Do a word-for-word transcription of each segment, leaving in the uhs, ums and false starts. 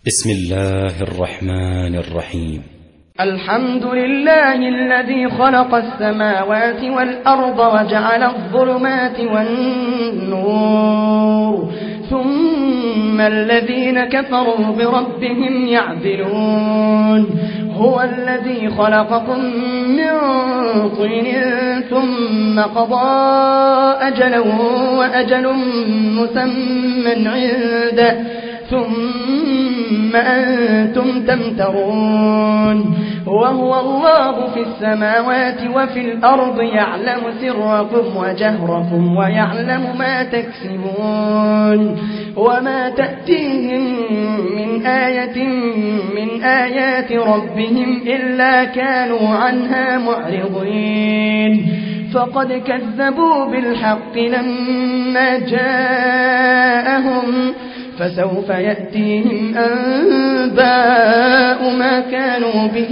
بسم الله الرحمن الرحيم. الحمد لله الذي خلق السماوات والأرض وجعل الظلمات والنور ثم الذين كفروا بربهم يعدلون. هو الذي خلقكم من طين ثم قضى أجلا وأجل مسمى عنده ثم أنتم تمترون. وهو الله في السماوات وفي الأرض يعلم سركم وجهركم ويعلم ما تكسبون. وما تأتيهم من آية من آيات ربهم إلا كانوا عنها معرضين. فقد كذبوا بالحق لما جاءهم فسوف يأتيهم أنباء ما كانوا به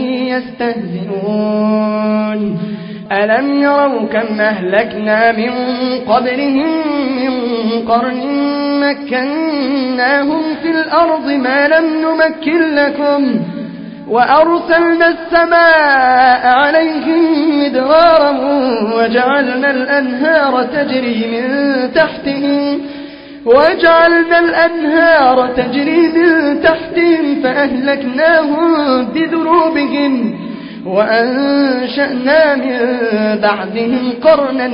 يستهزئون. ألم يروا كم أهلكنا من قبلهم من قرن مكناهم في الأرض ما لم نمكن لكم وأرسلنا السماء عليهم مدرارا وجعلنا الأنهار تجري من تحتهم وجعلنا الأنهار تجري من تحتهم فأهلكناهم بذنوبهم وأنشأنا من بعدهم قرنا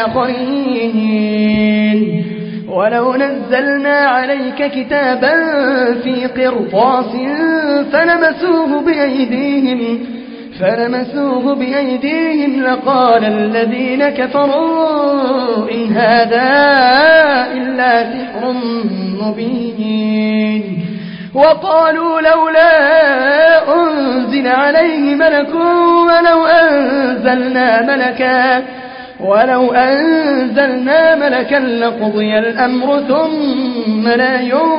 آخرين. ولو نزلنا عليك كتابا في قرطاس فلمسوه بأيديهم فلمسوه بأيديهم لقال الذين كفروا إن هذا إلا سحر مبين. وقالوا لولا أنزل عليه ملك ولو أنزلنا ملكا ولو أنزلنا ملكا لقضي الأمر ثم لا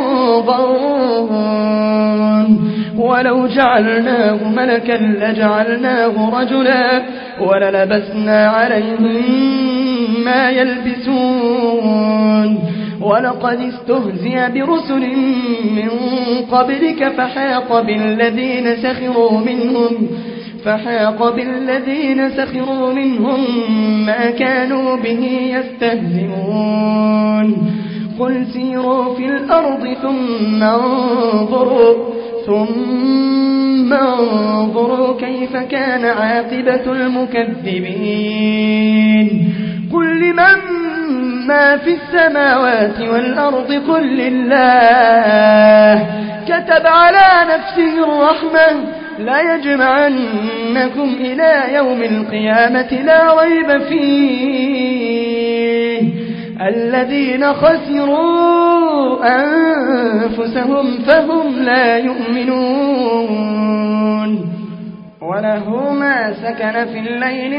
ينظرون. ولو جعلناه ملكا لجعلناه رجلا وللبسنا عليهم ما يلبسون. ولقد استهزئ برسل من قبلك فحاق بالذين سخروا منهم فحاق بالذين سخروا منهم ما كانوا به يستهزئون. قل سيروا في الأرض ثم انظروا ثم انظروا كيف كان عاقبة المكذبين. قل لمن ما في السماوات والأرض قل لله كتب على نفسه الرحمة لا يجمعنكم إلى يوم القيامة لا ريب فيه الذين خسروا أنفسهم فهم لا يؤمنون. وله ما سكن في الليل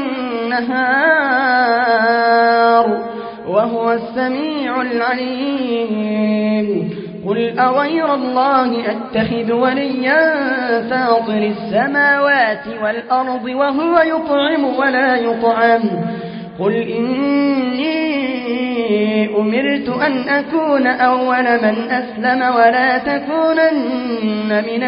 والنهار وهو السميع العليم. قل أغير الله أتخذ وليا فاطر السماوات والأرض وهو يطعم ولا يطعم. قل إني أمرت أن أكون أول من أسلم ولا تكونن من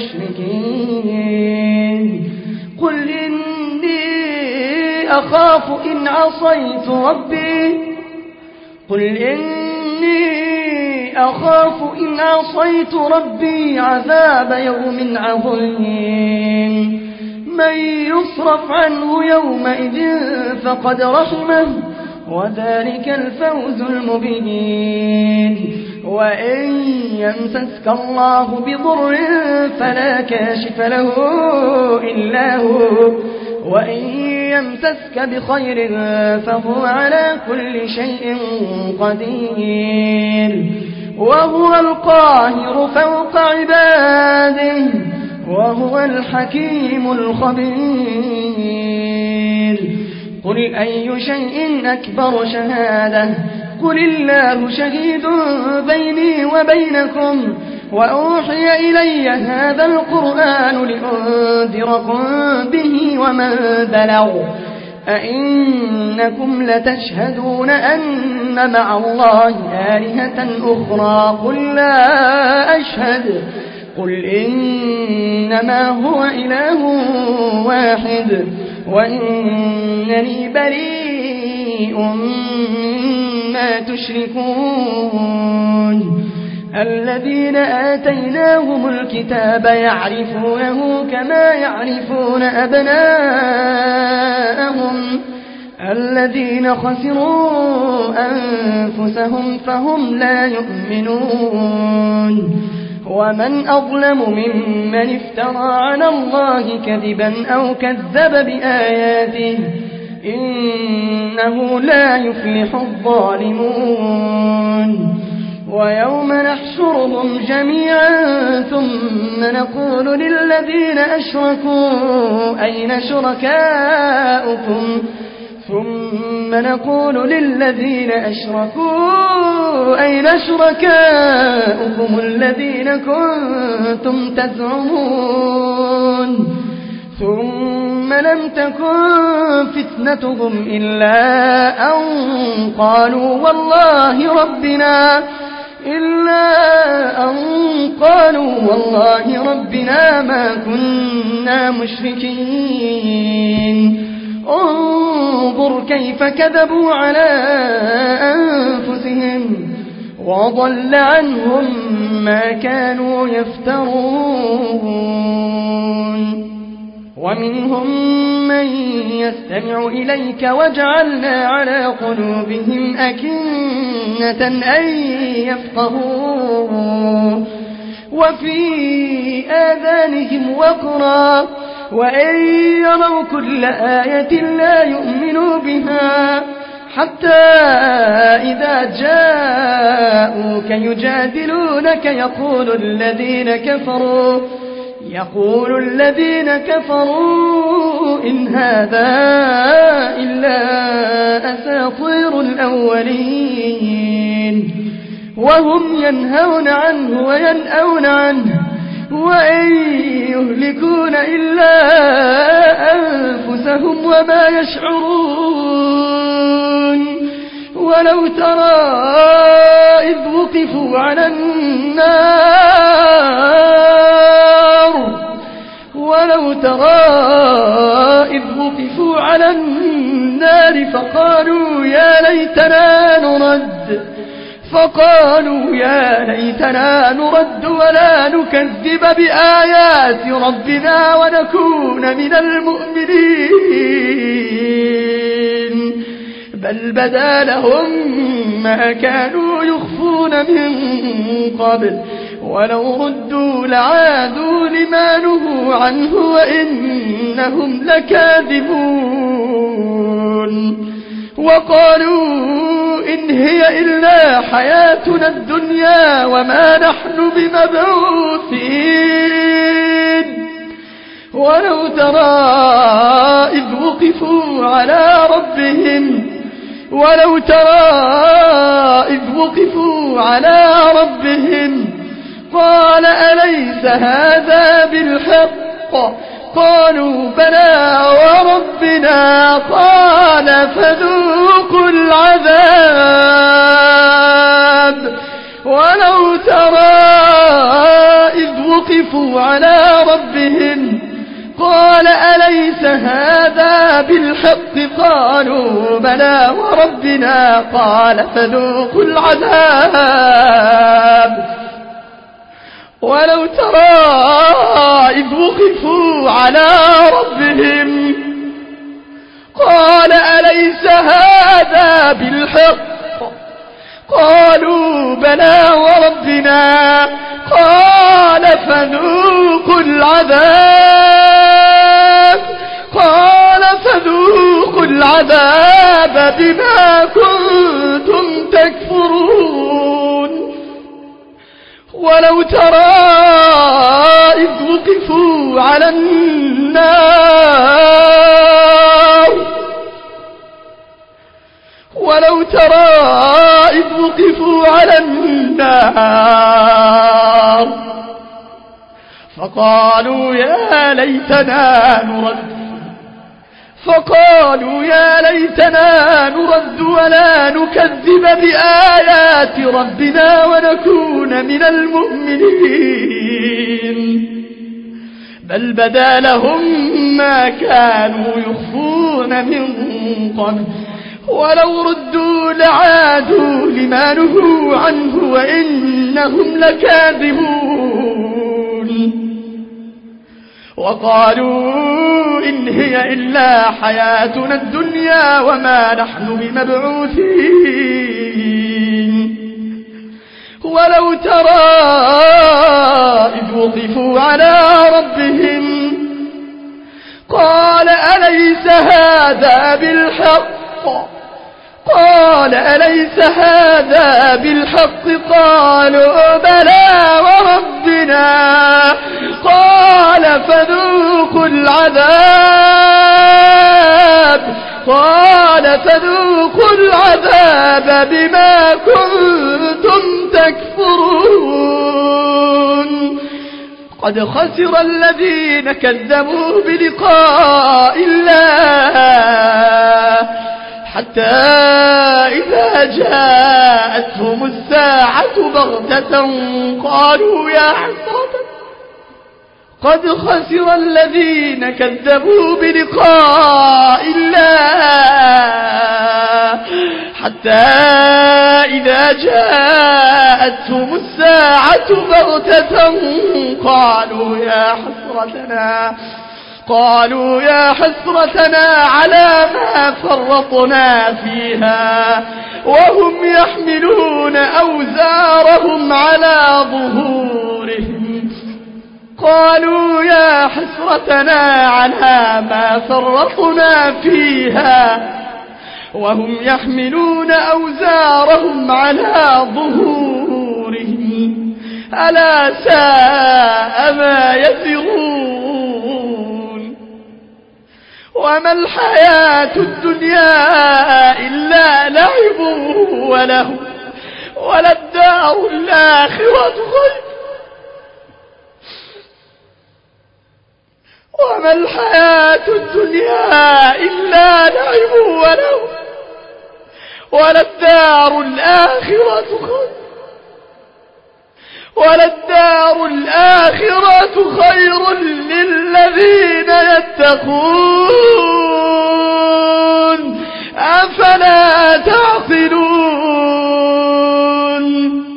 المشركين. قل إني أخاف إن عصيت ربي قل إني أخاف إن عصيت ربي عذاب يوم عظيم. من يصرف عنه يومئذ فقد رحمه وذلك الفوز المبين. وإن يمسسك الله بضر فلا كاشف له إلا هو وإن يمسسك بخير فهو على كل شيء قدير. وهو القاهر فوق عباده وهو الحكيم الخبير. قل أي شيء أكبر شهادة قل الله شهيد بيني وبينكم وأوحي إلي هذا القرآن لأنذركم به ومن بلغ أئنكم لتشهدون أن مع الله آلهة أخرى قل لا أشهد قل إنما هو إله واحد وإنني بريء مما تشركون الذين آتيناهم الكتاب يعرفونه كما يعرفون أبناءهم الذين خسروا أنفسهم فهم لا يؤمنون ومن أظلم ممن افترى على الله كذبا أو كذب بآياته إنه لا يفلح الظالمون ويوم نحشرهم جميعا ثم نقول للذين أشركوا أين شركاؤكم ثم نقول للذين أشركوا أين شركاؤكم الذين كنتم تزعمون ثم لم تكن فتنتهم إلا أن قالوا والله ربنا إلا أن قالوا والله ربنا ما كنا مشركين انظر كيف كذبوا على أنفسهم وضل عنهم ما كانوا يفترون ومنهم من يستمع إليك وجعلنا على قلوبهم أكنة أن يفقهوا وفي آذانهم وقرا وإن يروا كل آية لا يؤمنوا بها حتى إذا جاءوك يجادلونك يقول الذين كفروا يقول الذين كفروا إن هذا إلا أساطير الأولين وهم ينهون عنه وينأون عنه وإن يهلكون إلا أنفسهم وما يشعرون ولو ترى إذ وقفوا على النار ولو ترى إذ وقفوا على النار فقالوا يا ليتنا نرد فقالوا يا ليتنا نرد ولا نكذب بآيات ربنا ونكون من المؤمنين بل بدا لهم ما كانوا يخفون من قبل ولو ردوا لعادوا لما نهوا عنه وإنهم لكاذبون وقالوا إن هي إلا حياتنا الدنيا وما نحن بمبعوثين ولو ترى إذ وقفوا على ربهم ولو ترى إذ وقفوا على ربهم قال أليس هذا بالحق قالوا بلى وربنا قال فذوقوا العذاب ولو ترى إذ وقفوا على ربهم قال أليس هذا بالحق قالوا بلى وربنا قال فذوقوا العذاب ولو ترى إذ وقفوا على ربهم قال أليس هذا بالحق قالوا بلى وربنا قال فذوقوا العذاب قال فذوقوا العذاب بما كنتم تكفرون ولو ترى إذ وقفوا على النار ولو ترى إذ وقفوا على النار فقالوا يا ليتنا نرد فقالوا يا ليتنا نرد ولا نكذب بآيات ربنا ونكون من المؤمنين بل بدا لهم ما كانوا يخفون من قبل ولو ردوا لعادوا لما نهوا عنه وإنهم لكاذبون وقالوا إن هي إلا حياتنا الدنيا وما نحن بمبعوثين ولو ترى إذ وقفوا على ربهم قال أليس هذا بالحق قال أليس هذا بالحق قالوا بلى وربنا قال فذوقوا العذاب قال فذوقوا العذاب بما كنتم تكفرون قد خسر الذين كذبوا بلقاء الله حتى إذا جاءتهم الساعة بغتة قالوا يا حسرة قد خسر الذين كذبوا بلقاء الله حتى إذا جاءتهم الساعة بغتة قالوا يا حسرتنا قالوا يا حسرتنا على ما فرطنا فيها وهم يحملون أوزارهم على ظهورهم قالوا يا حسرتنا على ما فرطنا فيها وهم يحملون أوزارهم على ظهورهم ألا ساء ما يزرون وما الحياة الدنيا إلا لعب وله وللدار الآخرة خير وما الحياة الدنيا إلا لعب وله وللدار الآخرة خير وللدار الآخرة خير للذين يتقون أفلا تعقلون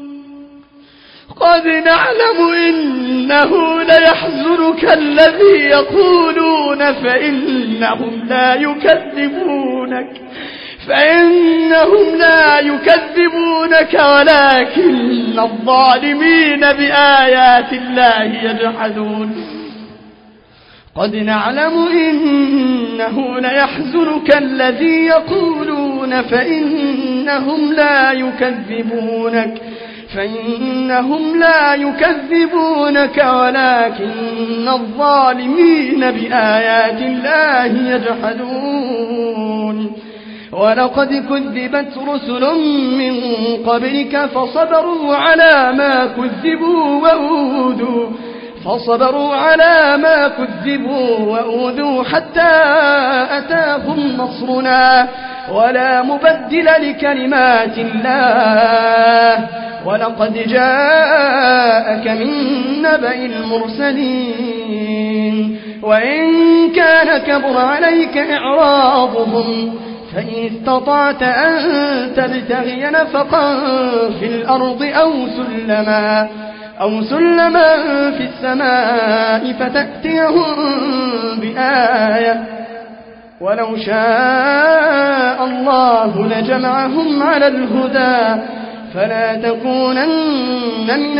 قد نعلم إنه ليحزنك الذي يقولون فإنهم لا يكذبونك فإنهم لا يكذبونك ولكن الظالمين بآيات الله يجحدون قد نعلم إنه ليحزنك الذي يقولون فإنهم لا يكذبونك فإنهم لا يكذبونك ولكن الظالمين بآيات الله يجحدون ولقد كذبت رسل من قبلك فصبروا على ما كذبوا وأوذوا فصبروا على ما كذبوا وأوذوا حتى أتاهم نصرنا ولا مبدل لكلمات الله ولقد جاءك من نبأ المرسلين وإن كان كبر عليك إعراضهم فإن استطعت أن تبتغي نفقا في الأرض أو سلما أو سلما في السماء فتأتيهم بآية ولو شاء الله لجمعهم على الهدى فلا تكونن من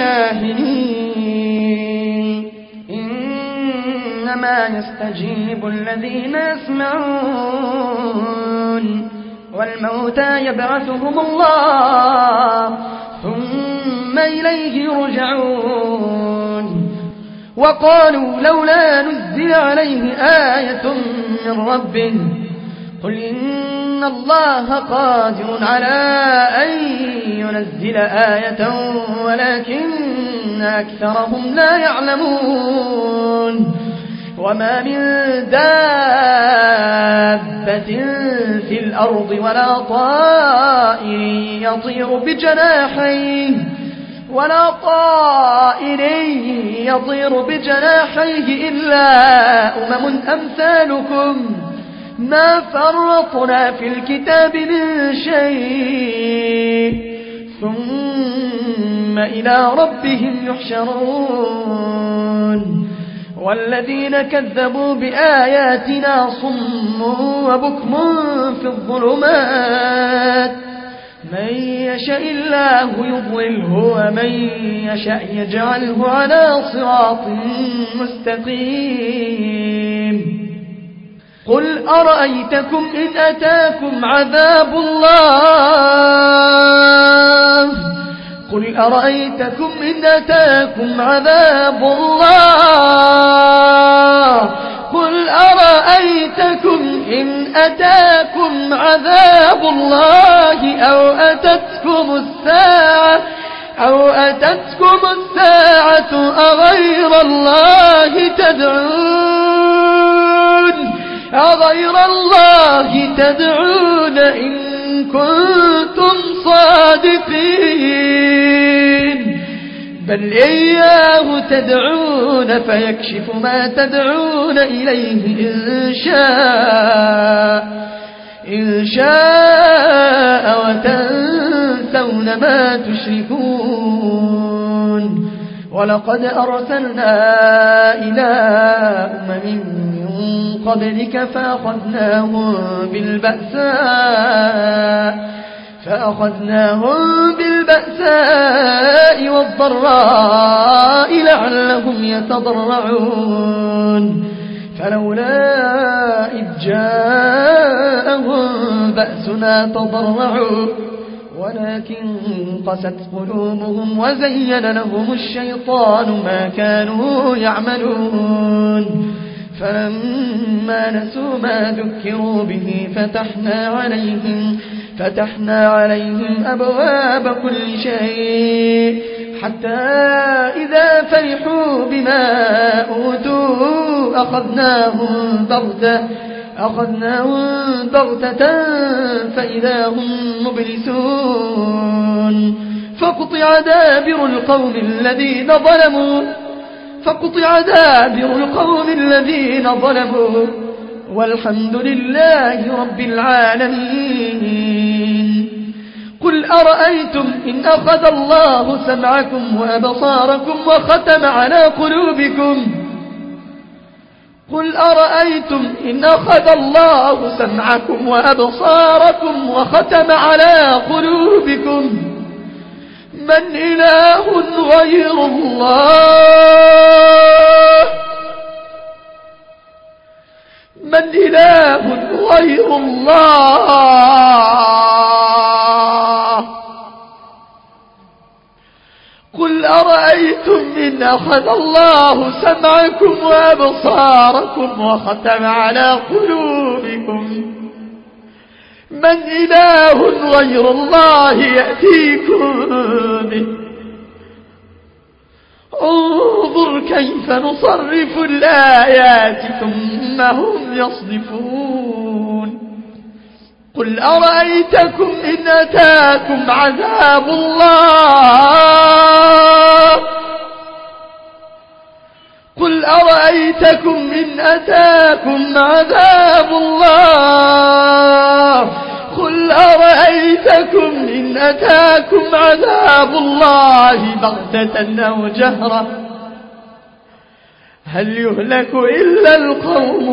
الجاهلين إنما يستجيب الذين يسمعون والموتى يبعثهم الله ثم إليه يرجعون وقالوا لولا نزل عليه آية من ربه قل إن الله قادر على أن ينزل آية ولكن أكثرهم لا يعلمون وما من دابة في الأرض ولا طائر يطير بجناحيه ولا طائر يطير بجناحيه إلا أمم أمثالكم ما فرطنا في الكتاب من شيء ثم إلى ربهم يحشرون والذين كذبوا بآياتنا صم وبكم في الظلمات من يشاء الله يضلله ومن يشاء يجعله على صراط مستقيم قل أرأيتكم إن أتاكم عذاب الله قل أرأيتكم إن أتاكم عذاب الله قل أرأيتكم إن أتاكم عذاب الله أو أتتكم الساعة أو أتتكم الساعة أغير الله تدعون أغير الله تدعون إن كنتم صادقين بل إياه تدعون فيكشف ما تدعون إليه إن شاء إن شاء وتنسون ما تشركون ولقد أرسلنا إلى أمم من قبلك فأخذناهم بالبأساء فأخذناهم بالبأساء والضراء لعلهم يتضرعون فلولا إذ جاءهم بأسنا تضرعوا ولكن قست قلوبهم وزين لهم الشيطان ما كانوا يعملون فلما نسوا ما ذكروا به فتحنا عليهم فتحنا عليهم أبواب كل شيء حتى إذا فرحوا بما أوتوا أخذناهم بغتة أخذناهم بغتة فإذا هم مبلسون فقطع دابر القوم الذين ظلموا فقطع دابر القوم الذين ظلموا والحمد لله رب العالمين قل أرأيتم إن أخذ الله سمعكم وأبصاركم وختم على قلوبكم قل أرأيتم إن أخذ الله سمعكم وأبصاركم وختم على قلوبكم من إله غير الله من إله غير الله قل أرأيتم إن أخذ الله سمعكم وأبصاركم وختم على قلوبكم من إله غير الله يأتيكم به انظر كيف نصرف الآيات ثم هم يصدفون قل أرأيتكم إن أتاكم عذاب الله قل أرأيتكم إن أتاكم عذاب الله قل أرأيتكم إن أتاكم عذاب الله بغتة أو جهرة هل يهلك إلا القوم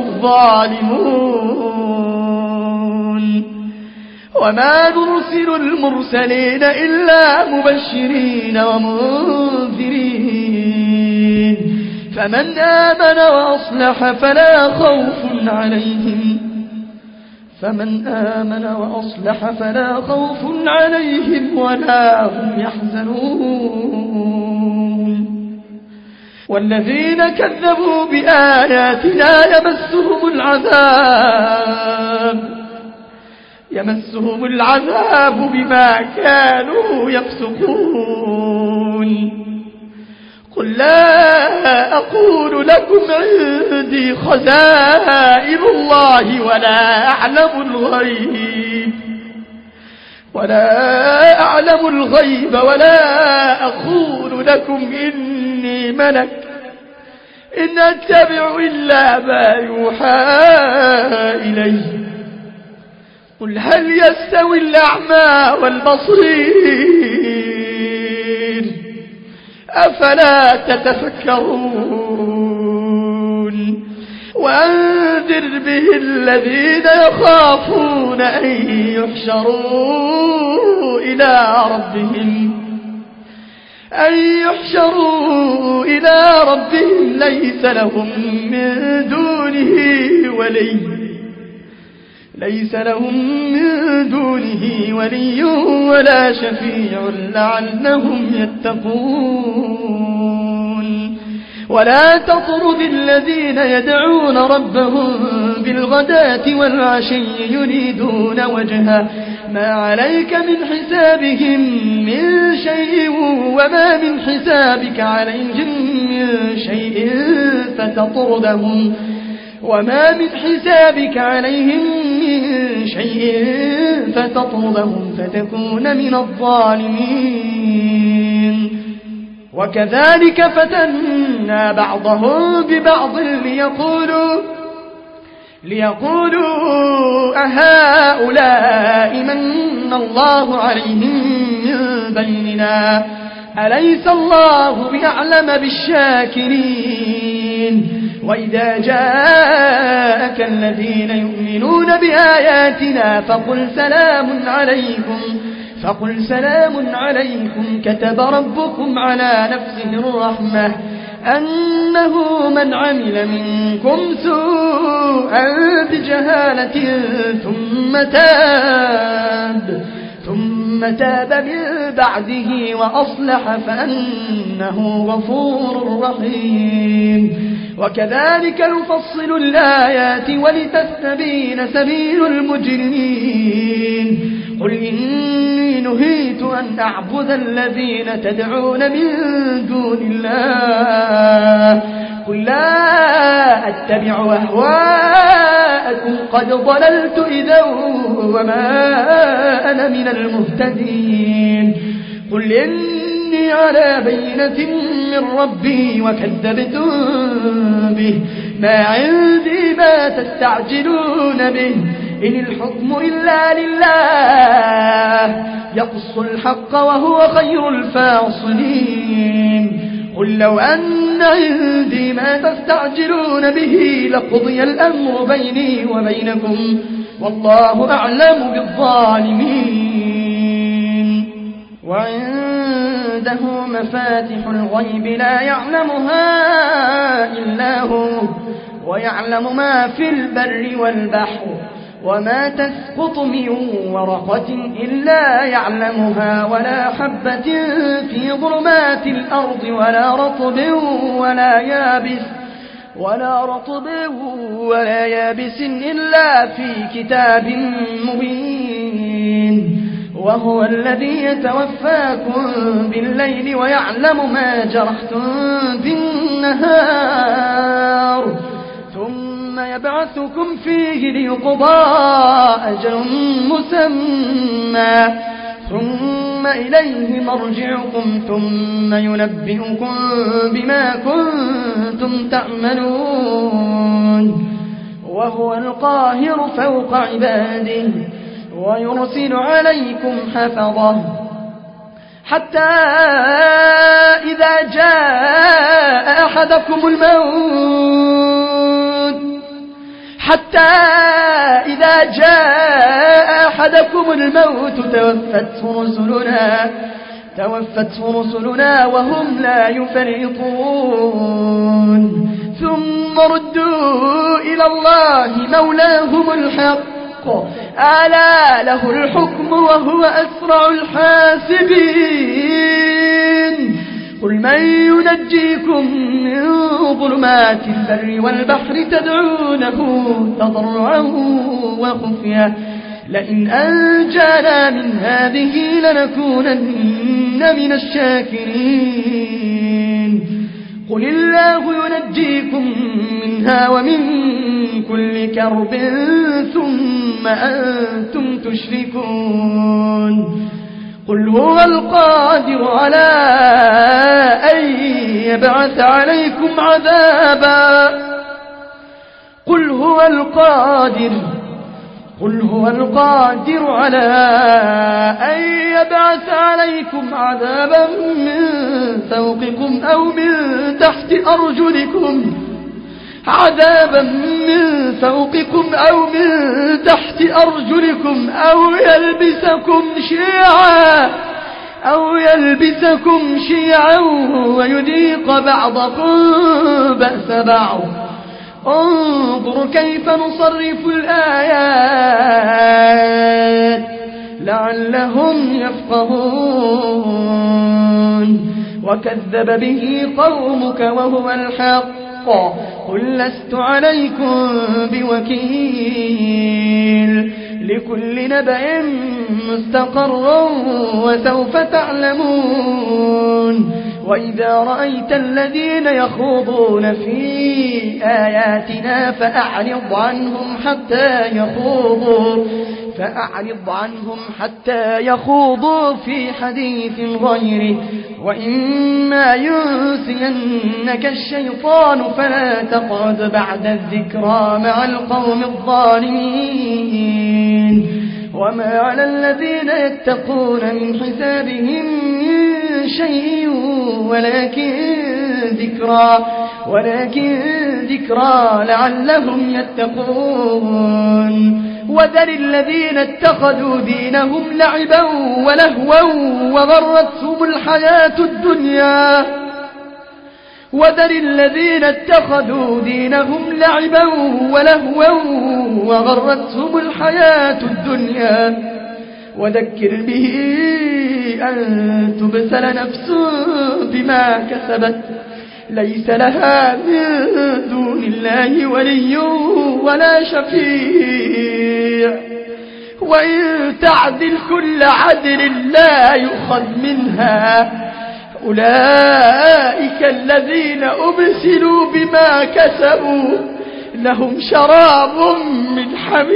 الظالمون وما نرسل المرسلين إلا مبشرين ومنذرين فمن آمن وأصلح فلا خوف عليهم فمن آمن وأصلح فلا خوف عليهم ولا هم يحزنون والذين كذبوا بآياتنا يمسهم العذاب يمسهم العذاب بما كانوا يفسقون قل لا أقول لكم عندي خزائن الله ولا أعلم الغيب ولا أعلم الغيب ولا أقول لكم إني ملك إن أتبع إلا ما يوحى إلي قل هل يستوي الأعمى والبصير أفلا تتفكرون وأنذر به الذين يخافون أن يحشروا إلى ربهم أن يحشروا إلى ربهم ليس لهم من دونه ولي ليس لهم من دونه ولي ولا شفيع لعلهم يتقون ولا تطرد الذين يدعون ربهم بالغداة والعشي يريدون وجهه ما عليك من حسابهم من شيء وما من حسابك عليهم من شيء فتطردهم وما من حسابك عليهم من شيء فتطردهم فتكون من الظالمين وكذلك فتنا بعضهم ببعض ليقولوا ليقولوا أهؤلاء من الله عليهم من بيننا أليس الله بأعلم بالشاكرين وإذا جاءك الذين يؤمنون بآياتنا فقل سلام عليكم فقل سلام عليكم كتب ربكم على نفسه الرحمة أنه من عمل منكم سوءا بجهالة ثم تاب ثم تاب من بعده وأصلح فأنه غفور رحيم وكذلك نفصل الآيات ولتستبين سبيل المجرمين قل إني نهيت أن أعبد الذين تدعون من دون الله قل لا أتبع أهواءكم قد ضللت إذا وما أنا من المهتدين قل إني على بينة من ربي وكذبتم به ما عندي ما تستعجلون به إن الحكم إلا لله يقص الحق وهو خير الفاصلين قل لو أن عندي ما تستعجلون به لقضي الأمر بيني وبينكم والله أعلم بالظالمين وعنده مفاتح الغيب لا يعلمها إلا هو ويعلم ما في البر والبحر وما تسقط من ورقة إلا يعلمها ولا حبة في ظلمات الأرض ولا رطب ولا يابس ولا رطب ولا يابس إلا في كتاب مبين وهو الذي يتوفاكم بالليل ويعلم ما جرحتم بالنهار ثم يبعثكم فيه ليقضى أجل مسمى ثم إليه مرجعكم ثم ينبئكم بما كنتم تعملون وهو القاهر فوق عباده ويرسل عليكم حفظه حتى إذا جاء أحدكم الموت حتى إذا جاء أحدكم الموت توفته رسلنا توفته رسلنا وهم لا يفرطون ثم ردوا إلى الله مولاهم الحق ألا له الحكم وهو أسرع الحاسبين قل من ينجيكم من ظلمات البر والبحر تدعونه تضرعا وخفيا لئن أنجانا من هذه لنكونن من الشاكرين قل الله منها ومن كل كرب ثم أنتم تشركون قل هو القادر على أن يبعث عليكم عذابا قل هو القادر قل هو القادر على أن يبعث عليكم عذابا من فوقكم أو من تحت أرجلكم عذابا من فوقكم أو من تحت أرجلكم أو يلبسكم شيعا أو يلبسكم شيعا ويذيق بعضكم بأس بعض انظر كيف نصرف الآيات لعلهم يفقهون وكذب به قومك وهو الحق قل لست عليكم بوكيل لكل نبأ مستقر وسوف تعلمون وإذا رأيت الذين يخوضون في آياتنا فأعرض عنهم حتى يخوضوا فأعرض عنهم حتى يخوضوا في حديث غيره وإما ينسينك الشيطان فلا تقعد بعد الذكرى مع القوم الظالمين وما على الذين يتقون من حسابهم من شيء ولكن ذكرى ولكن ذكرى لعلهم يتقون وذر الذين اتخذوا دينهم لعبا ولهوا وغرتهم الحياة الدنيا وذر الذين اتخذوا دينهم لعبا ولهوا وغرتهم الحياة الدنيا وذكر به أن تبسل نفس بما كسبت ليس لها من دون الله ولي ولا شفيع وإن تعدل كل عدل لا يؤخذ منها أولئك الذين أبسلوا بما كسبوا لهم شراب من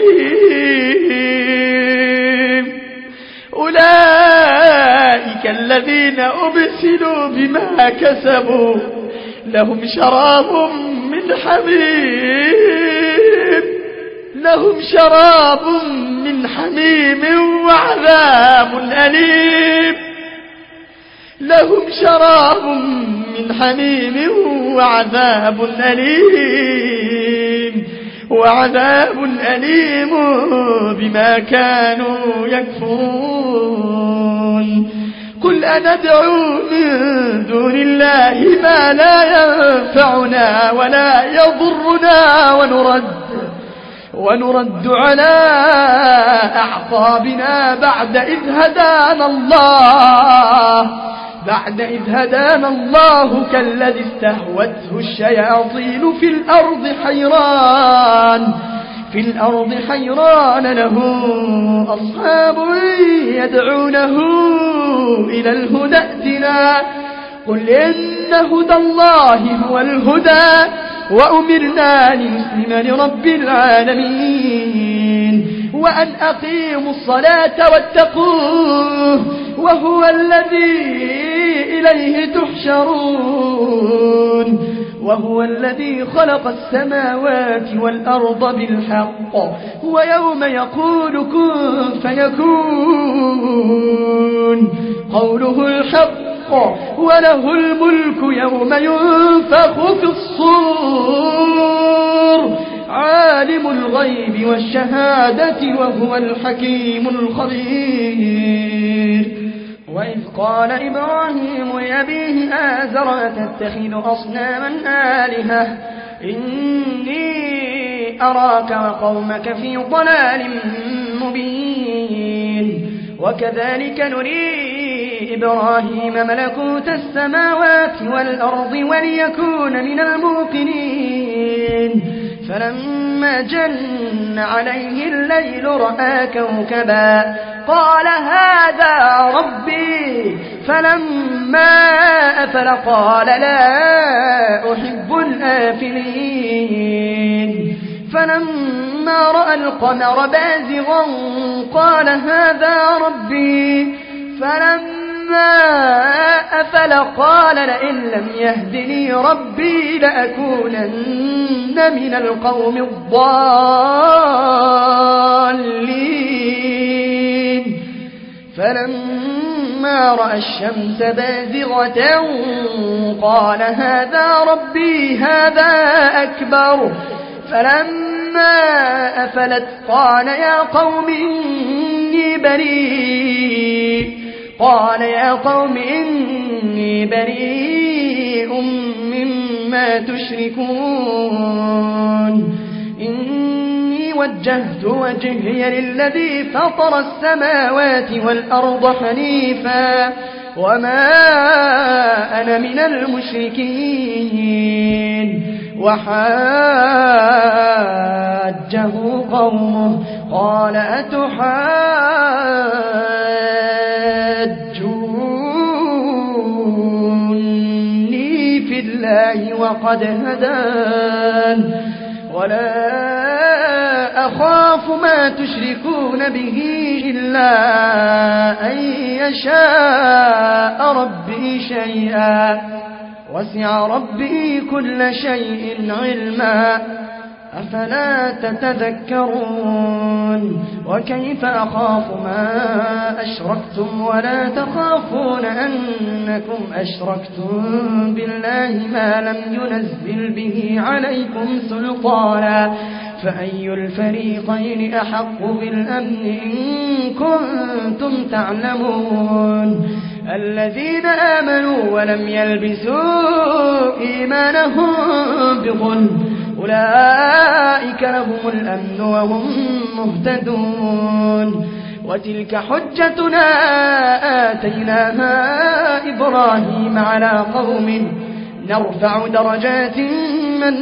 حميم أولئك الذين أبسلوا بما كسبوا لهم شراب من حميم لهم شراب من حميم وعذاب أليم لهم شراب من حميم وعذاب أليم وعذاب أليم بما كانوا يكفرون قل أندعو من دون الله ما لا ينفعنا ولا يضرنا ونرد ونرد على أعقابنا بعد إذ هدانا الله بعد إذ هدانا الله كالذي استهوته الشياطين في الأرض حيران في الأرض حيران له أصحاب يدعونه إلى الهدى ائتنا قل إن هدى الله هو الهدى وأمرنا لنسلم لرب العالمين وأن أقيموا الصلاة واتقوه وهو الذي إليه تحشرون وهو الذي خلق السماوات والأرض بالحق ويوم يقول كن فيكون قوله الحق وله الملك يوم ينفخ في الصور عالم الغيب والشهادة وهو الحكيم الخبير وإذ قال إبراهيم لأبيه آزر أتتخذ أصناما آلهة إني أراك وقومك في ضلال مبين وكذلك نري إبراهيم ملكوت السماوات والأرض وليكون من الموقنين فلما جن عليه الليل رأى كوكبا قال هذا ربي فلما أفل قال لا أحب الآفلين الآفلين فلما رأى القمر بازغا قال هذا ربي فلما أفل قال لئن لم يهدني ربي لأكونن من القوم الضالين فلما رأى الشمس بازغة قال هذا ربي هذا أكبر فلما أفلت قال يا قوم إني بريء قال يا قوم إني بريء مما تشركون إني وجهت وجهي للذي فطر السماوات والأرض حنيفا وما أنا من المشركين وحاجه قومه قال أتحاجوني في الله وقد هدان ولا أخاف ما تشركون به إلا أن يشاء ربي شيئا وسع ربي كل شيء علما أفلا تتذكرون وكيف أخاف ما أشركتم ولا تخافون أنكم أشركتم بالله ما لم ينزل به عليكم سلطانا فأي الفريقين أحق بالأمن إن كنتم تعلمون الذين آمنوا ولم يلبسوا إيمانهم بظلم أولئك لهم الأمن وهم مهتدون وتلك حجتنا آتيناها إبراهيم على قوم نرفع درجات من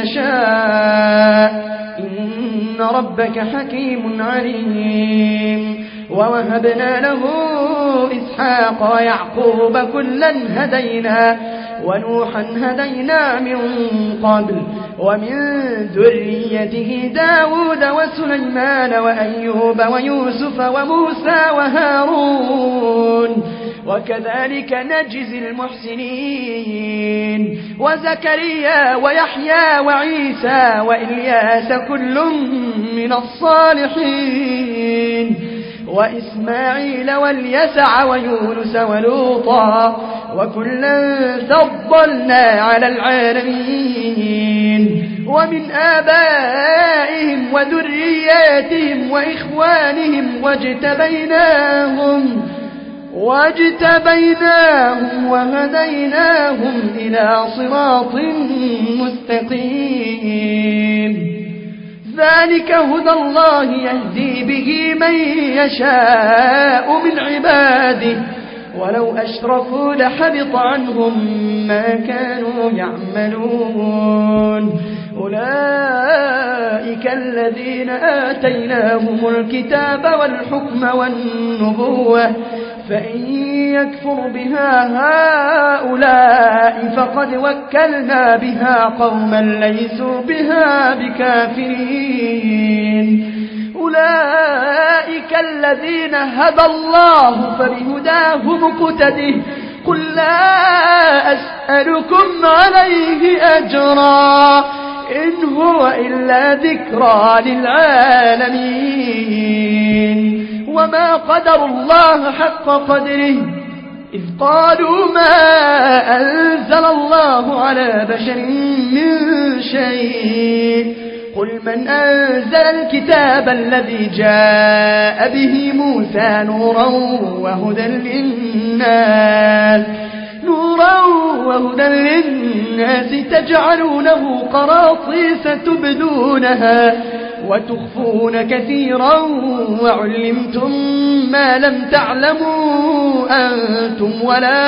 نشاء إن ربك حكيم عليم ووهبنا له إسحاق ويعقوب كلا هدينا ونوحا هدينا من قبل ومن ذريته داود وسليمان وأيوب ويوسف وموسى وهارون وكذلك نجزي المحسنين وزكريا ويحيى وعيسى وإلياس كل من الصالحين وإسماعيل واليسع ويونس ولوطا وكلا فضلنا على العالمين ومن آبائهم وذرياتهم وإخوانهم واجتبيناهم واجتبيناهم وهديناهم إلى صراط مستقيم ذلك هدى الله يهدي به من يشاء من عباده ولو أشركوا لحبط عنهم ما كانوا يعملون أولئك الذين آتيناهم الكتاب والحكم والنبوة فإن يكفر بها هؤلاء فقد وكلنا بها قوما ليسوا بها بكافرين أولئك الذين هدى الله فبهداه مقتده قل لا أسألكم عليه أجرا إن هو إلا ذكرى للعالمين وما قدر الله حق قدره إذ قالوا ما أنزل الله على بشر من شيء قل من أنزل الكتاب الذي جاء به موسى نورا وهدى للناس نورا وهدى للناس تجعلونه قراطيس تبدونها وتخفون كثيرا وعلمتم ما لم تعلموا أنتم ولا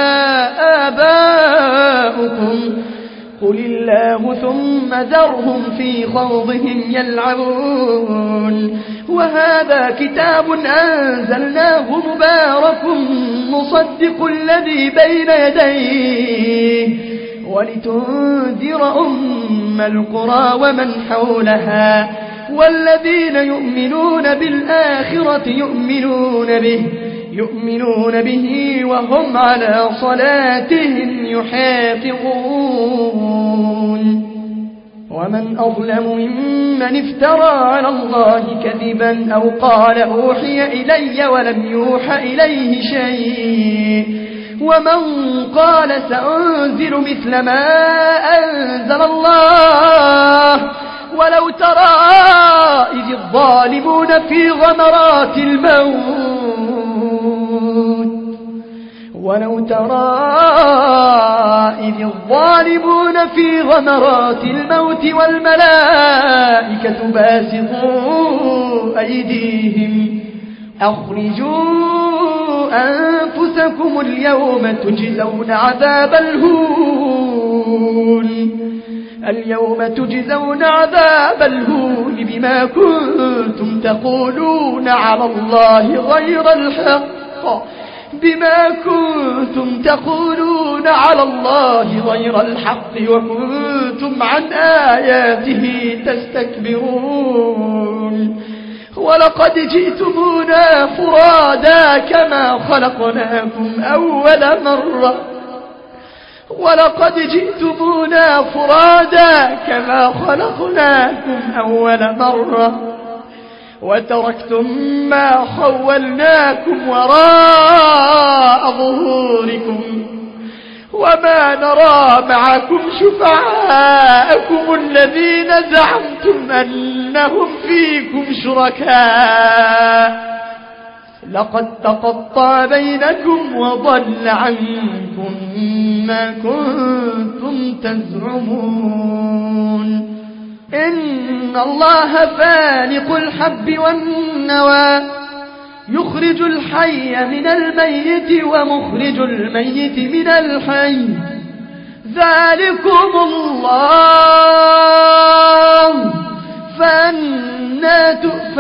آباؤكم قل الله ثم ذرهم في خوضهم يلعبون وهذا كتاب أنزلناه مبارك مصدق الذي بين يديه ولتنذر أم القرى ومن حولها والذين يؤمنون بالآخرة يؤمنون به يؤمنون به وهم على صلاتهم يحافظون ومن أظلم ممن افترى على الله كذبا أو قال أوحي إلي ولم يوحى إليه شيء ومن قال سأنزل مثل ما أنزل الله ولو ترى إذ الظالمون في غمرات الموت ولو ترى إذ الظالمون في غمرات الموت والملائكة باسطوا أيديهم أخرجوا أنفسكم اليوم تجزون عذاب الهون اليوم تجزون عذاب الهون بما كنتم تقولون على الله غير الحق بما كنتم تقولون على الله غير الحق وكنتم عن آياته تستكبرون ولقد جئتمونا فرادا كما خلقناكم أول مرة ولقد جئتمونا فرادا كما خلقناكم أول مرة وتركتم ما خولناكم وراء ظهوركم وما نرى معكم شفعاءكم الذين زعمتم أنهم فيكم شركاء لقد تقطع بينكم وضل عنكم ما كنتم تزعمون إن الله فالق الحب والنوى يخرج الحي من الميت ومخرج الميت من الحي ذلكم الله فأنى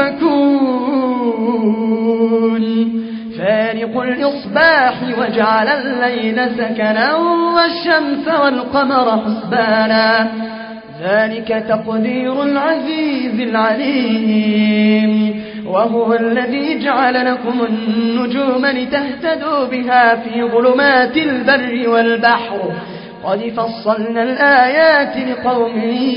تؤفكون فالق الإصباح وجعل الليل سكنا والشمس والقمر حسبانا ذلك تقدير العزيز العليم وهو الذي جعل لكم النجوم لتهتدوا بها في ظلمات البر والبحر قد فصلنا الآيات لقوم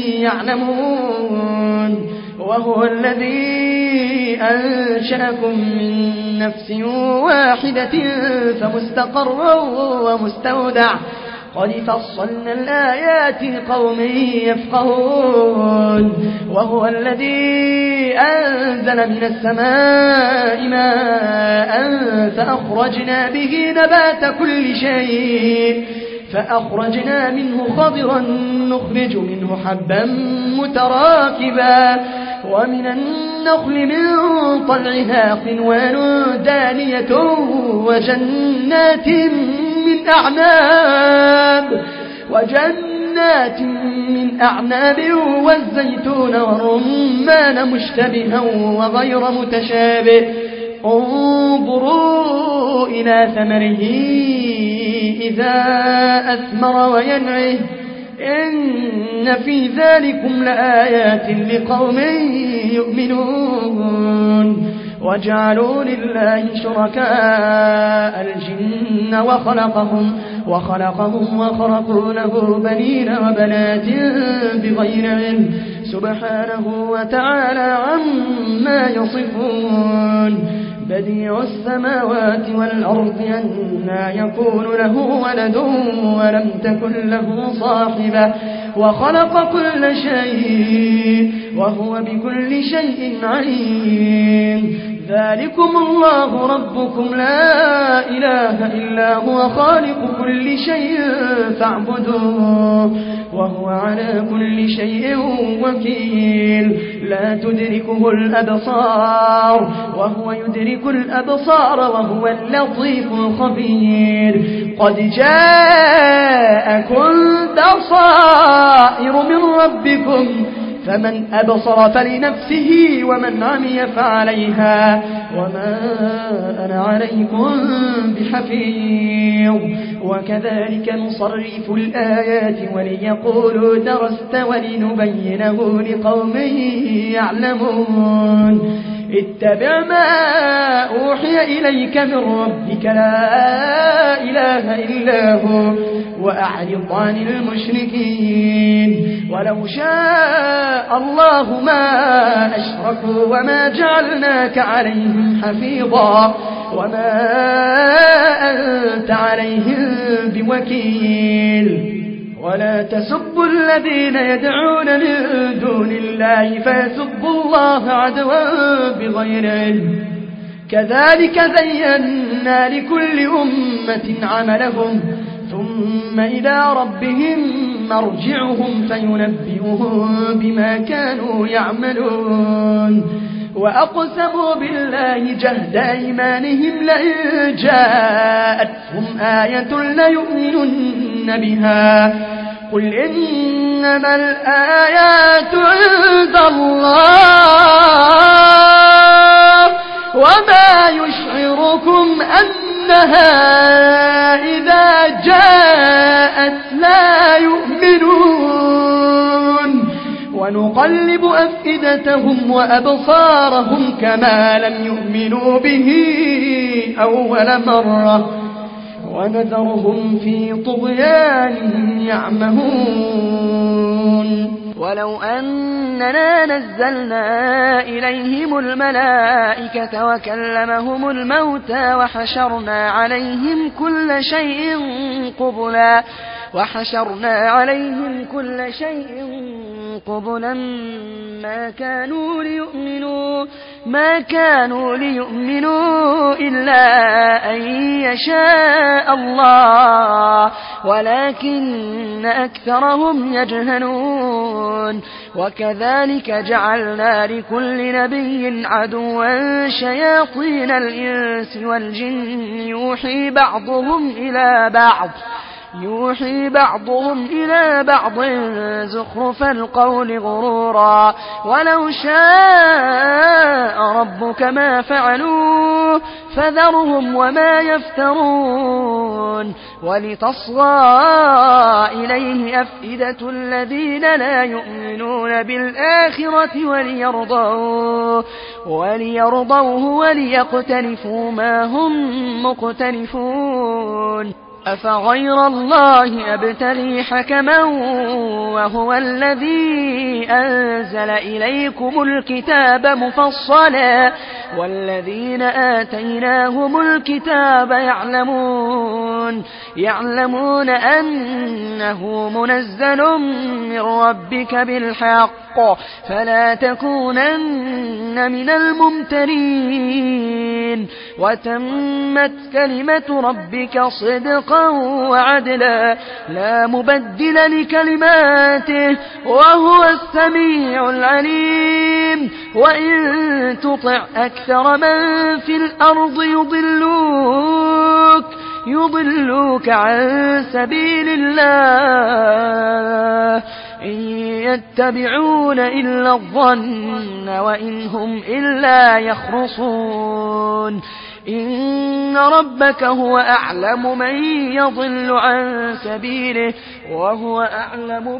يعلمون وهو الذي أنشأكم من نفس واحدة فمستقر ومستودع قد فصلنا الآيات لقوم يفقهون وهو الذي أنزل من السماء ماء فأخرجنا به نبات كل شيء فأخرجنا منه خضرا نخرج منه حبا متراكبا ومن النخل من طلعها قنوان دانية وجنات من أعناب وجنات من أعناب والزيتون والرمان مشتبها وغير متشابه انظروا إلى ثمره إذا أثمر وينعه إن في ذلكم لآيات لقوم يؤمنون وجعلوا لله شركاء الجن وخلقهم وخلقهم وخرقوا له بنين وبنات بغير علم سبحانه وتعالى عما يصفون بديع السماوات والأرض أنى يكون له ولد ولم تكن له صاحبة وخلق كل شيء وهو بكل شيء عليم ذلكم الله ربكم لا إله إلا هو خالق كل شيء فاعبدوه وهو على كل شيء وكيل لا تدركه الأبصار وهو يدرك الأبصار وهو اللطيف الخبير قد جاءكم بصائر من ربكم فمن أبصر فلنفسه ومن عمي فعليها وما أنا عليكم بحفيظ وكذلك نصرف الآيات وليقولوا درست ولنبينه لقوم يعلمون اتبع ما أوحي إليك من ربك لا إله إلا هو وأعرض عن المشركين ولو شاء الله ما أشركوا وما جعلناك عليهم حفيظا وما أنت عليهم بوكيل ولا تسبوا الذين يدعون من دون الله فيسبوا الله عدوا بغير علم كذلك زينا لكل أمة عملهم ثم إلى ربهم مرجعهم فينبئهم بما كانوا يعملون وأقسموا بالله جهد أيمانهم لئن جاءتهم آية ليؤمنن بها قل إنما الآيات عند الله وما يشعركم أنها إذا جاءت لا يؤمنون ونقلب أفئدتهم وأبصارهم كما لم يؤمنوا به أول مرة ونذرهم في طغيانهم يعمهون ولو أننا نزلنا إليهم الملائكة وكلمهم الموتى وحشرنا عليهم كل شيء قبلا وحشرنا عليهم كل شيء قبلا ما كانوا ليؤمنوا ما كانوا ليؤمنوا إلا أن يشاء الله ولكن أكثرهم يجهلون وكذلك جعلنا لكل نبي عدوا شياطين الإنس والجن يوحي بعضهم إلى بعض يوحي بعضهم إلى بعض زخرف القول غرورا ولو شاء ربك ما فعلوه فذرهم وما يفترون ولتصغى إليه أفئدة الذين لا يؤمنون بالآخرة وليرضوه وليرضوه وليقترفوا ما هم مقترفون أفغير الله أبتغي حكما وهو الذي أنزل إليكم الكتاب مفصلا والذين آتيناهم الكتاب يعلمون يعلمون أنه منزل من ربك بالحق فلا تكونن من الممترين وتمت كلمة ربك صدقا وعدلا لا مبدل لكلماته وهو السميع العليم وإن تطع أكثر من في الأرض يضلوك يضلوك عن سبيل الله إن يتبعون إلا الظن وإن هم إلا يخرصون إن ربك هو أعلم من يضل عن سبيله وهو أعلم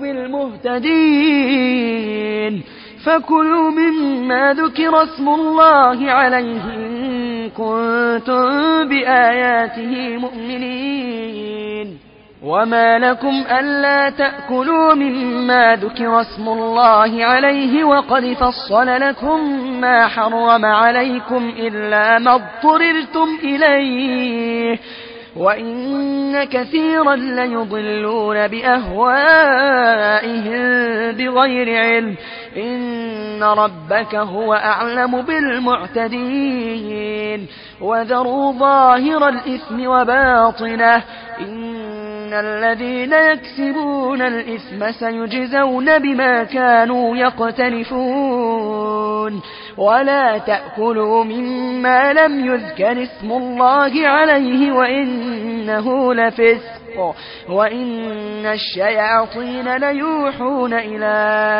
بالمهتدين فكلوا مما ذكر اسم الله عليه إن كنتم بآياته مؤمنين وما لكم ألا تأكلوا مما ذكر اسم الله عليه وقد فصل لكم ما حرم عليكم إلا ما اضطررتم إليه وإن كثيرا ليضلون بأهوائهم بغير علم إن ربك هو أعلم بالمعتدين وذروا ظاهر الإثم وباطنه إن الذين يكسبون الإثم سيجزون بما كانوا يقترفون ولا تأكلوا مما لم يذكر اسم الله عليه وإنه لفسق بالحق وإن الشياطين ليوحون إلى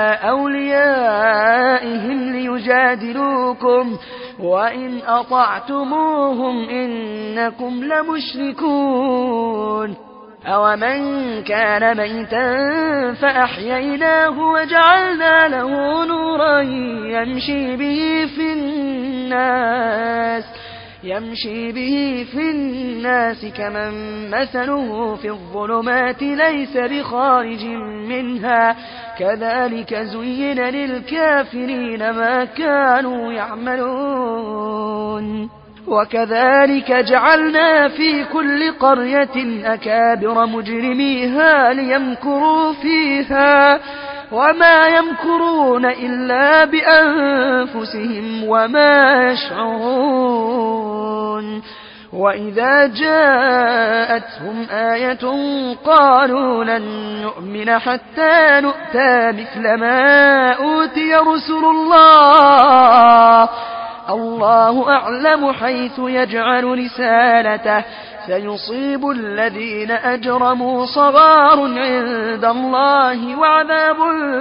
أوليائهم ليجادلوكم وإن أطعتموهم إنكم لمشركون أومن كان ميتا فأحييناه وجعلنا له نورا يمشي به في الناس يمشي به في الناس كمن مثله في الظلمات ليس بخارج منها كذلك زين للكافرين ما كانوا يعملون وكذلك جعلنا في كل قرية أكابر مجرميها ليمكروا فيها وما يمكرون إلا بأنفسهم وما يشعرون وإذا جاءتهم آية قالوا لن نؤمن حتى نؤتى مثل ما أوتي رسل الله الله أعلم حيث يجعل رسالته سيصيب الذين أجرموا صغار عند الله وعذاب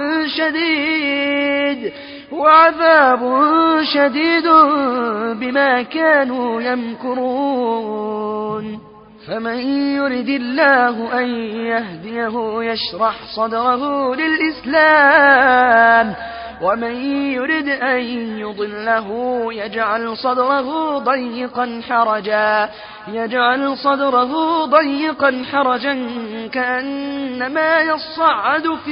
شديد وعذاب شديد بما كانوا يمكرون فمن يرد الله أن يهديه يشرح صدره للإسلام ومن يرد أن يضله يجعل صدره ضيقا حرجا يجعل صدره ضيقا حرجا كأنما يصعد في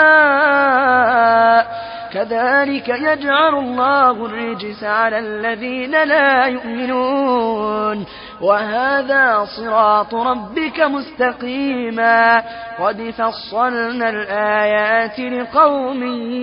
السماء كذلك يجعل الله الرجس على الذين لا يؤمنون وهذا صراط ربك مستقيما قد فصلنا الآيات لقوم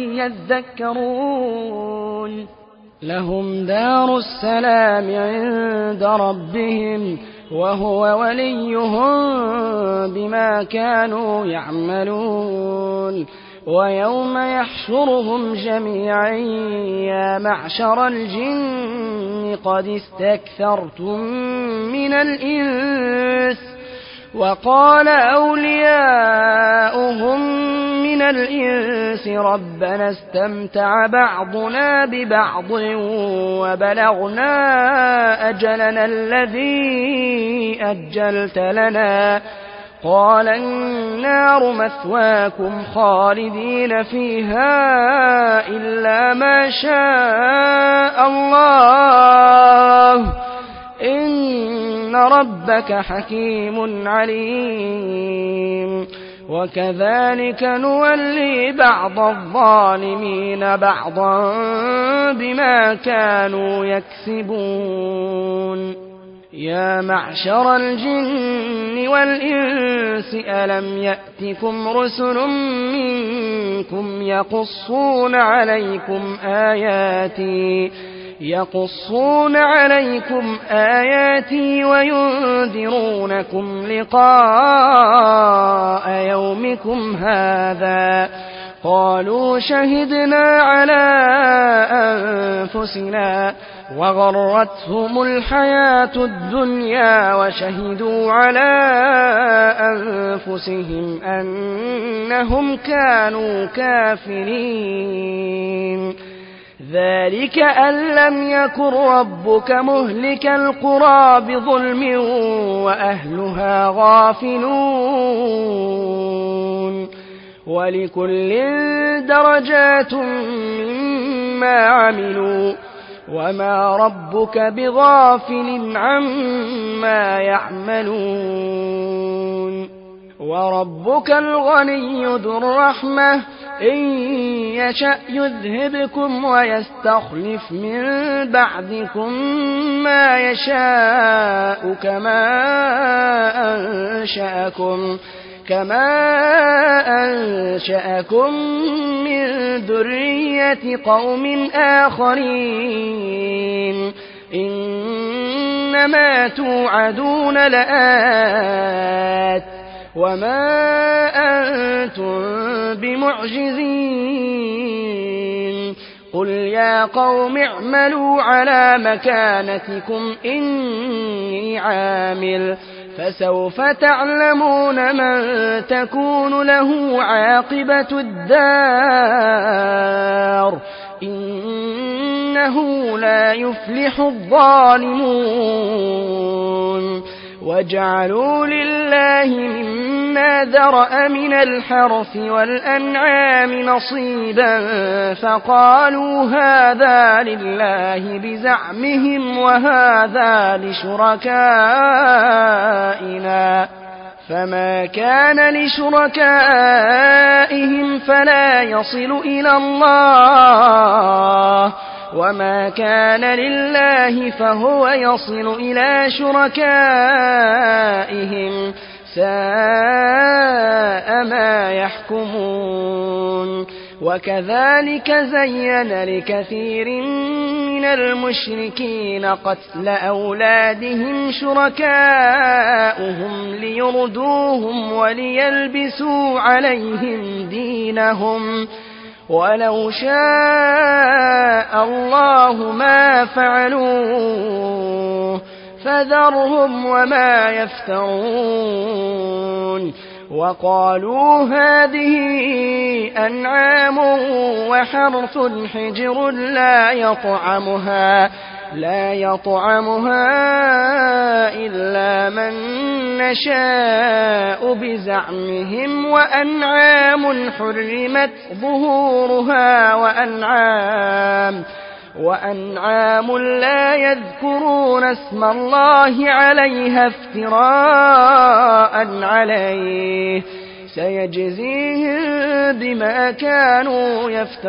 يذكرون لهم دار السلام عند ربهم وهو وليهم بما كانوا يعملون ويوم يحشرهم جميعا يا معشر الجن قد استكثرتم من الإنس وقال أولياؤهم من الإنس ربنا استمتع بعضنا ببعض وبلغنا أجلنا الذي أجلت لنا قال النار مثواكم خالدين فيها إلا ما شاء الله إن ربك حكيم عليم وكذلك نولي بعض الظالمين بعضا بما كانوا يكسبون يا معشر الجن والإنس ألم يأتكم رسل منكم يقصون عليكم آياتي يقصون عليكم آياتي وينذرونكم لقاء يومكم هذا قالوا شهدنا على أنفسنا وغرتهم الحياة الدنيا وشهدوا على أنفسهم أنهم كانوا كافرين ذلك أن لم يكن ربك مهلك القرى بظلم وأهلها غافلون ولكل درجات مما عملوا وما ربك بغافل عما يعملون وربك الغني ذو الرحمة إن يشأ يذهبكم ويستخلف من بعدكم ما يشاء كما أنشأكم كما أنشأكم من ذرية قوم آخرين إنما توعدون لآت وما أنتم بمعجزين قل يا قوم اعملوا على مكانتكم إني عامل فسوف تعلمون من تكون له عاقبة الدار إنه لا يفلح الظالمون وجعلوا لله مما ذرأ من الحرث والأنعام نصيبا فقالوا هذا لله بزعمهم وهذا لشركائنا فما كان لشركائهم فلا يصل إلى الله وما كان لله فهو يصل إلى شركائهم ساء ما يحكمون وكذلك زين لكثير من المشركين قتل أولادهم شركاؤهم ليردوهم وليلبسوا عليهم دينهم ولو شاء الله ما فعلوه فذرهم وما يفترون وقالوا هذه أنعام وحرث حجر لا يطعمها لا يطعمها إلا من نشاء بزعمهم وأنعام حرمت ظهورها وأنعام وأنعام لا يذكرون اسم الله عليها افتراء عليه سيجزيهم بما كانوا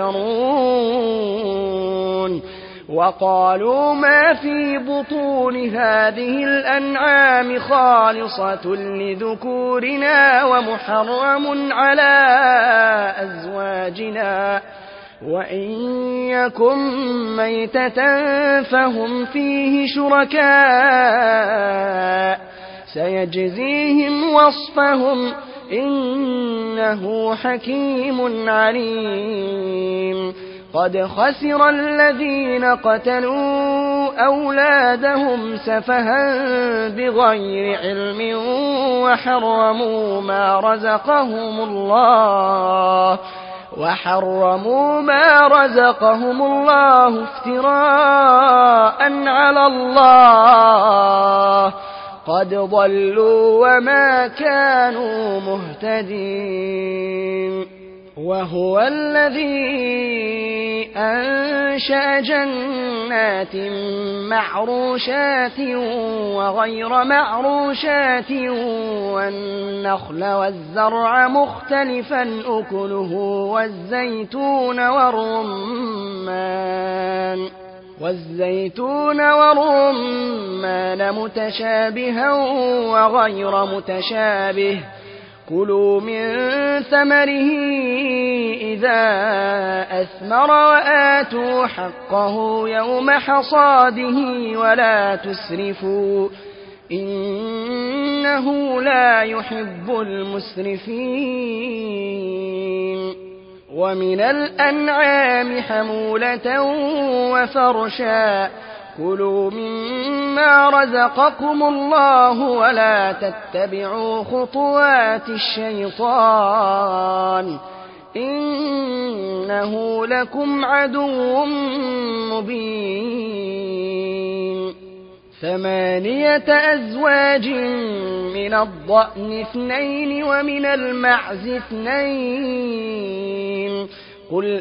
يفترون وقالوا ما في بطون هذه الأنعام خالصة لذكورنا ومحرم على أزواجنا وإن يكن ميتة فهم فيه شركاء سيجزيهم وصفهم إنه حكيم عليم قد خسر الذين قتلوا أولادهم سفها بغير علم وحرموا ما رزقهم الله وحرموا ما رزقهم الله افتراء على الله قد ضلوا وما كانوا مهتدين وهو الذي أنشأ جنات معروشات وغير معروشات والنخل والزرع مختلفا أكله والزيتون والرمان والزيتون والرمان متشابها وغير متشابه كلوا من ثمره إذا أثمر وآتوا حقه يوم حصاده ولا تسرفوا إنه لا يحب المسرفين ومن الأنعام حمولة وفرشا كلوا مما رزقكم الله ولا تتبعوا خطوات الشيطان إنه لكم عدو مبين ثمانية أزواج من الضأن اثنين ومن المعز اثنين قل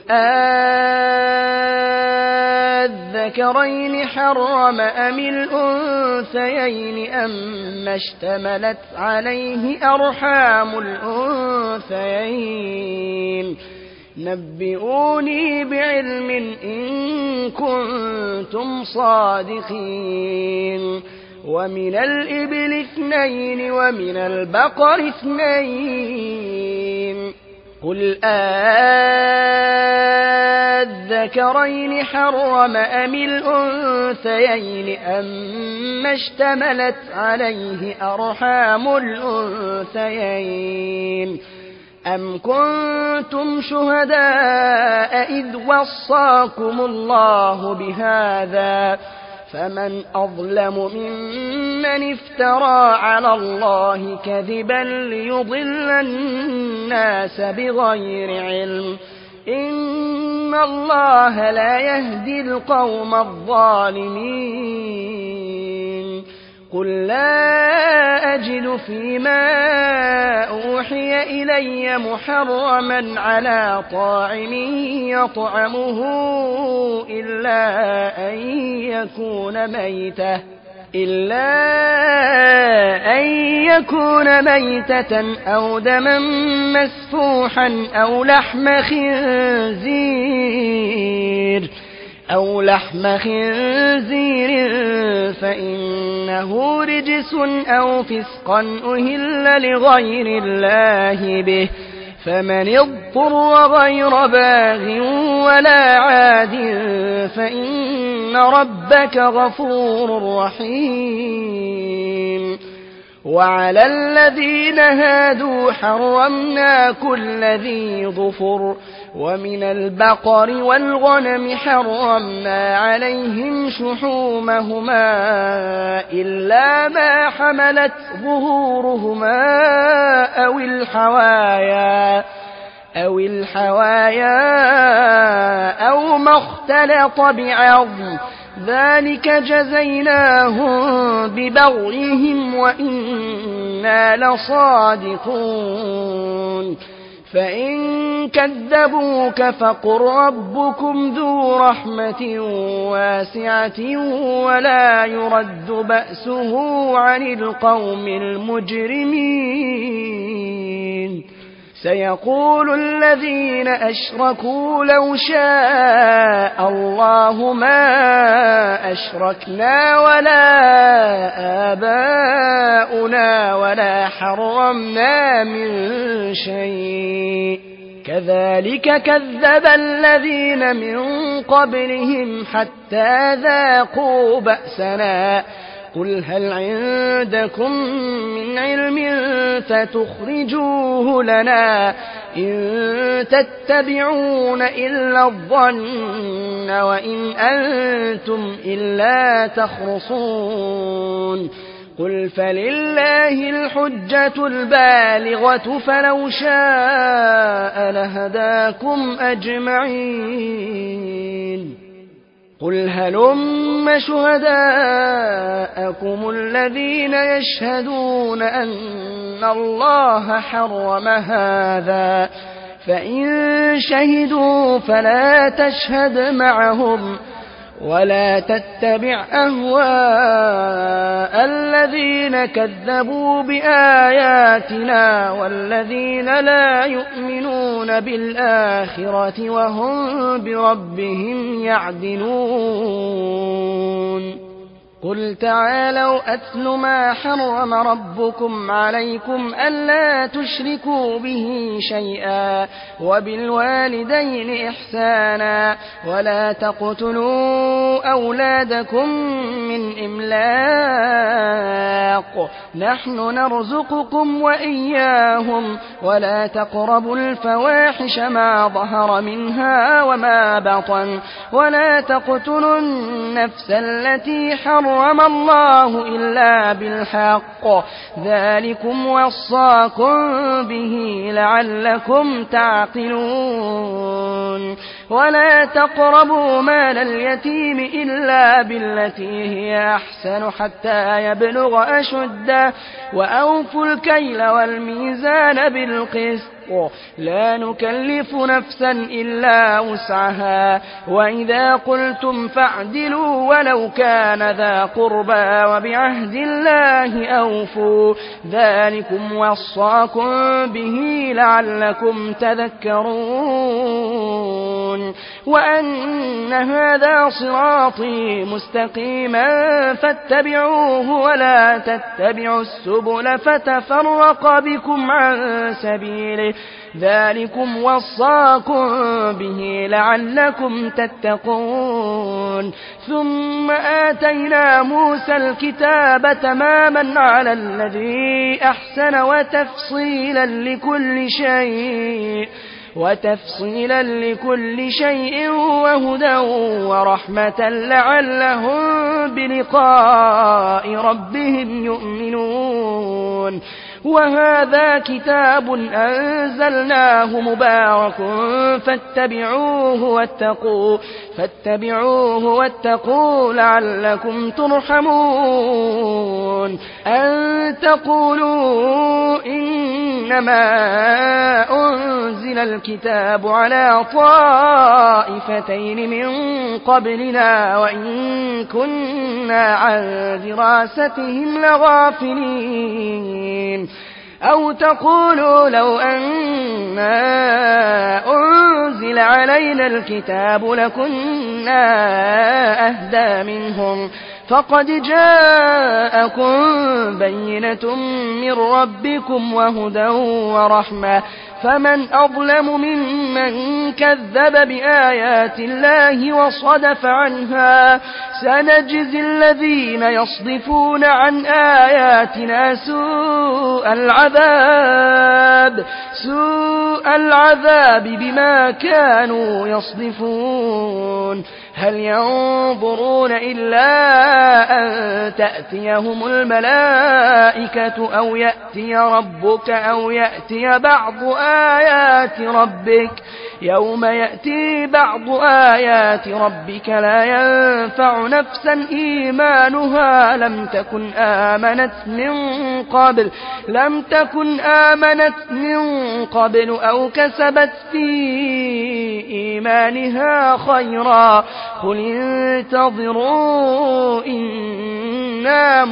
أذكرين حرم أم الأنثيين أما اشتملت عليه أرحام الأنثيين نبئوني بعلم إن كنتم صادقين ومن الإبل اثنين ومن البقر اثنين قل أذكرين حرم أم الأنثيين أما اشتملت عليه أرحام الأنثيين أم كنتم شهداء إذ وصاكم الله بهذا فمن أظلم ممن افترى على الله كذبا ليضل الناس بغير علم إن الله لا يهدي القوم الظالمين قل لا أجد فيما أوحي إلي محرما على طاعم يطعمه إلا أن يكون ميتة إلا أن يكون ميتة أو دما مسفوحا أو لحم خنزير أو لحم خنزير فإنه رجس أو فسقا أهل لغير الله به فمن اضطر غير باغ ولا عاد فإن ربك غفور رحيم وعلى الذين هادوا حرمنا كل ذي ظفر ومن البقر والغنم حرمنا عليهم شحومهما إلا ما حملت ظهورهما أو الحوايا أو الحوايا أو ما اختلط بعظم ذلك جزيناهم ببغيهم وإنا لصادقون فإن كذبوك فقل ربكم ذو رحمة واسعة ولا يرد بأسه عن القوم المجرمين سيقول الذين أشركوا لو شاء الله ما أشركنا ولا آباؤنا ولا حرمنا من شيء كذلك كذب الذين من قبلهم حتى ذاقوا بأسنا قل هل عندكم من علم فتخرجوه لنا إن تتبعون إلا الظن وإن أنتم إلا تخرصون قل فلله الحجة البالغة فلو شاء لهداكم أجمعين قل هلم شهداءكم الذين يشهدون أن الله حرم هذا فإن شهدوا فلا تشهد معهم ولا تتبع أهواء الذين كذبوا بآياتنا والذين لا يؤمنون بالآخرة وهم بربهم يعدلون قل تعالوا أتل ما حرم ربكم عليكم ألا تشركوا به شيئا وبالوالدين إحسانا ولا تقتلوا أولادكم من إملاق نحن نرزقكم وإياهم ولا تقربوا الفواحش ما ظهر منها وما بطن ولا تقتلوا النفس التي حرم حرم الله إلا بالحق ذلكم وصاكم به لعلكم تعقلون ولا تقربوا مال اليتيم إلا بالتي هي أحسن حتى يبلغ أشده وأوفوا الكيل والميزان بالقسط لا نكلف نفسا إلا وسعها وإذا قلتم فاعدلوا ولو كان ذا قربى وبعهد الله أوفوا ذلكم وصاكم به لعلكم تذكرون وأن هذا صراطي مستقيما فاتبعوه ولا تتبعوا السبل فتفرق بكم عن سبيله ذلكم وصاكم به لعلكم تتقون ثم آتينا موسى الكتاب تماما على الذي أحسن وتفصيلا لكل شيء وتفصيلا لكل شيء وهدى ورحمة لعلهم بلقاء ربهم يؤمنون. وهذا كتاب أنزلناه مبارك فاتبعوه واتقوا فاتبعوه واتقوا لعلكم ترحمون. أن تقولوا إنما أنزل الكتاب على طائفتين من قبلنا وإن كنا عن دراستهم لغافلين. أو تقولوا لو أنا أنزل علينا الكتاب لكنا أهدى منهم فقد جاءكم بينة من ربكم وهدى ورحمة فمن أظلم ممن كذب بآيات الله وصدف عنها. سنجزي الذين يصدفون عن آياتنا سوء العذاب سوء العذاب بما كانوا يصدفون. هل ينظرون إلا أن تأتيهم الملائكة أو يأتي ربك أو يأتي بعض آيات ربك يوم يأتي بعض آيات ربك لا ينفع نفسا إيمانها لم تكن آمنت من قبل لم تكن آمنت من قبل أو كسبت في إيمانها خيرا قل انتظروا إنا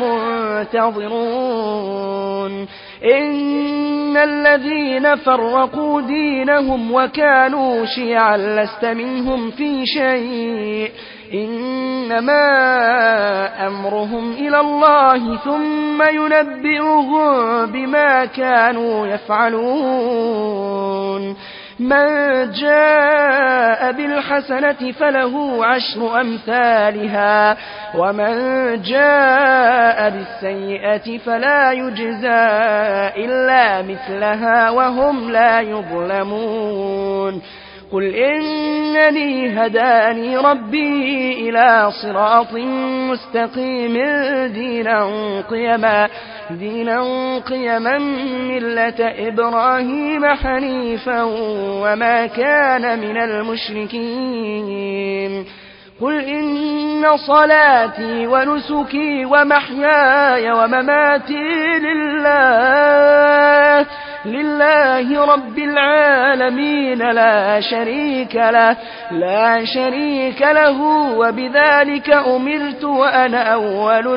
منتظرون. إن الذين فرقوا دينهم وكانوا شيعا لست منهم في شيء إنما أمرهم إلى الله ثم ينبئهم بما كانوا يفعلون. من جاء بالحسنة فله عشر أمثالها ومن جاء بالسيئة فلا يجزى إلا مثلها وهم لا يظلمون. قل إنني هداني ربي إلى صراط مستقيم دينا قيما دينا قيما ملة إبراهيم حنيفا وما كان من المشركين. قل إن صلاتي ونسكي ومحياي ومماتي لله لله رب العالمين لا شريك له لا شريك له وبذلك أمرت وأنا أول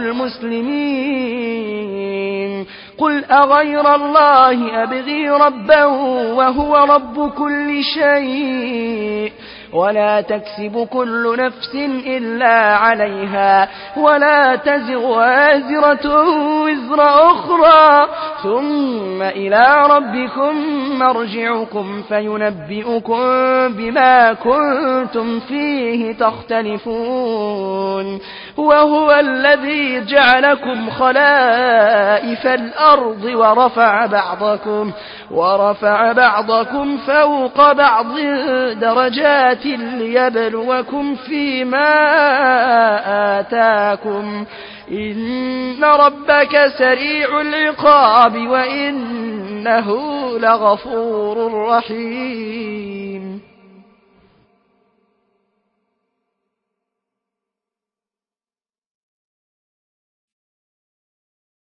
المسلمين. قل أغير الله أبغي ربا وهو رب كل شيء ولا تكسب كل نفس إلا عليها ولا تزر وازرة وزر أخرى ثم إلى ربكم مرجعكم فينبئكم بما كنتم فيه تختلفون. وهو الذي جعلكم خلائف الأرض ورفع بعضكم ورفع بعضكم فوق بعض درجات ليبلوكم فيما آتاكم إن ربك سريع العقاب وإنه لغفور رحيم.